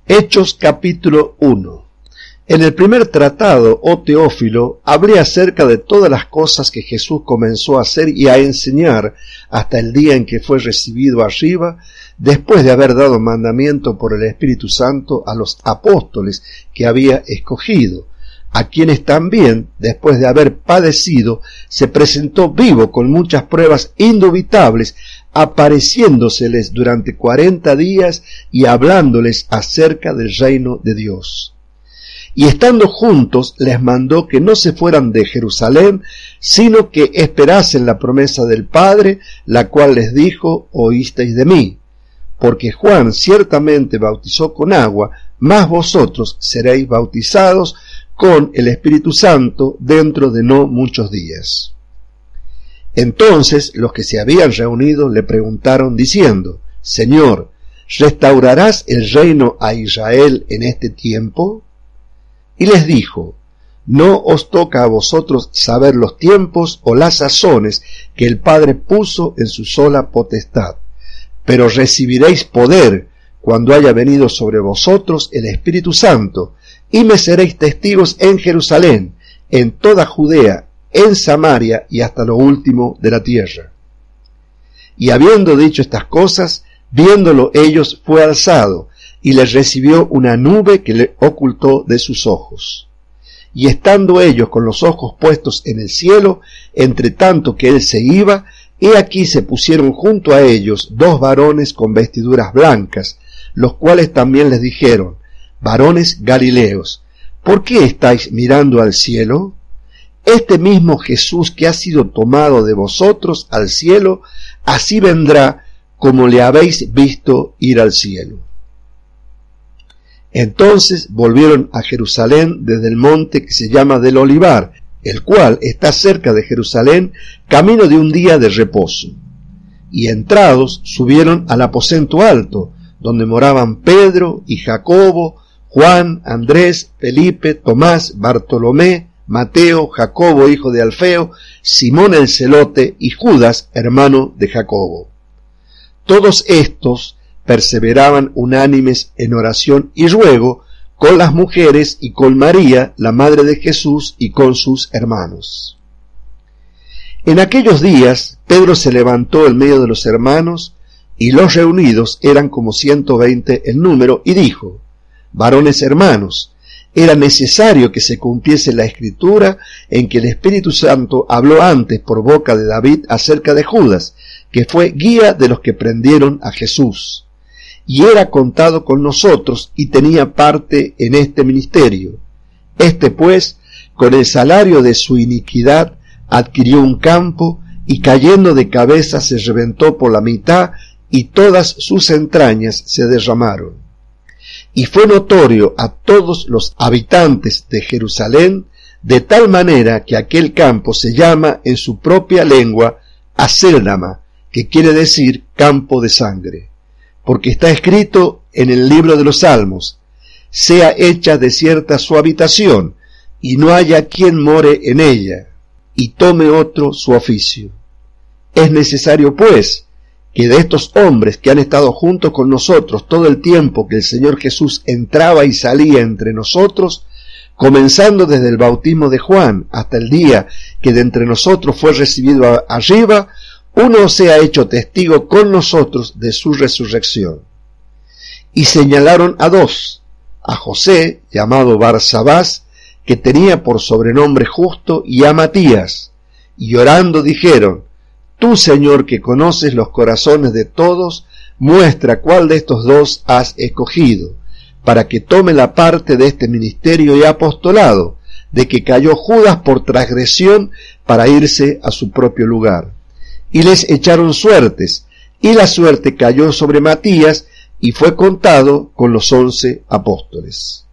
Hechos capítulo 1. En el primer tratado, oh Teófilo, hablé acerca de todas las cosas que Jesús comenzó a hacer y a enseñar hasta el día en que fue recibido arriba, después de haber dado mandamiento por el Espíritu Santo a los apóstoles que había escogido, a quienes también, después de haber padecido, se presentó vivo con muchas pruebas indubitables, apareciéndoseles durante 40 días y hablándoles acerca del reino de Dios. Y estando juntos les mandó que no se fueran de Jerusalén, sino que esperasen la promesa del Padre, la cual les dijo: oísteis de mí. Porque Juan ciertamente bautizó con agua, mas vosotros seréis bautizados con el Espíritu Santo dentro de no muchos días. Entonces los que se habían reunido le preguntaron diciendo: Señor, ¿restaurarás el reino a Israel en este tiempo? Y les dijo: no os toca a vosotros saber los tiempos o las sazones que el Padre puso en su sola potestad, pero recibiréis poder cuando haya venido sobre vosotros el Espíritu Santo, y me seréis testigos en Jerusalén, en toda Judea, en Samaria y hasta lo último de la tierra. Y habiendo dicho estas cosas, viéndolo ellos, fue alzado, y les recibió una nube que le ocultó de sus ojos. Y estando ellos con los ojos puestos en el cielo, entre tanto que él se iba, he aquí se pusieron junto a ellos 2 varones con vestiduras blancas, los cuales también les dijeron: varones galileos, ¿por qué estáis mirando al cielo? Este mismo Jesús que ha sido tomado de vosotros al cielo, así vendrá como le habéis visto ir al cielo. Entonces volvieron a Jerusalén desde el monte que se llama del Olivar, el cual está cerca de Jerusalén, camino de un día de reposo. Y entrados subieron al aposento alto, donde moraban Pedro y Jacobo, Juan, Andrés, Felipe, Tomás, Bartolomé, Mateo, Jacobo hijo de Alfeo, Simón el celote y Judas hermano de Jacobo. Todos estos perseveraban unánimes en oración y ruego con las mujeres y con María, la madre de Jesús, y con sus hermanos. En aquellos días Pedro se levantó en medio de los hermanos, y los reunidos eran como 120 en número, y dijo: varones hermanos, era necesario que se cumpliese la escritura en que el Espíritu Santo habló antes por boca de David acerca de Judas, que fue guía de los que prendieron a Jesús. Y era contado con nosotros y tenía parte en este ministerio. Este pues, con el salario de su iniquidad, adquirió un campo, y cayendo de cabeza se reventó por la mitad, y todas sus entrañas se derramaron. Y fue notorio a todos los habitantes de Jerusalén, de tal manera que aquel campo se llama en su propia lengua Acéldama, que quiere decir campo de sangre. Porque está escrito en el libro de los Salmos: sea hecha desierta su habitación, y no haya quien more en ella, y tome otro su oficio. Es necesario, pues, que de estos hombres que han estado junto con nosotros todo el tiempo que el Señor Jesús entraba y salía entre nosotros, comenzando desde el bautismo de Juan hasta el día que de entre nosotros fue recibido arriba, uno sea hecho testigo con nosotros de su resurrección. Y señalaron a 2, a José, llamado Barsabás, que tenía por sobrenombre Justo, y a Matías, y orando dijeron: tú, Señor, que conoces los corazones de todos, muestra cuál de estos 2 has escogido, para que tome la parte de este ministerio y apostolado, de que cayó Judas por transgresión para irse a su propio lugar. Y les echaron suertes, y la suerte cayó sobre Matías, y fue contado con los 11 apóstoles.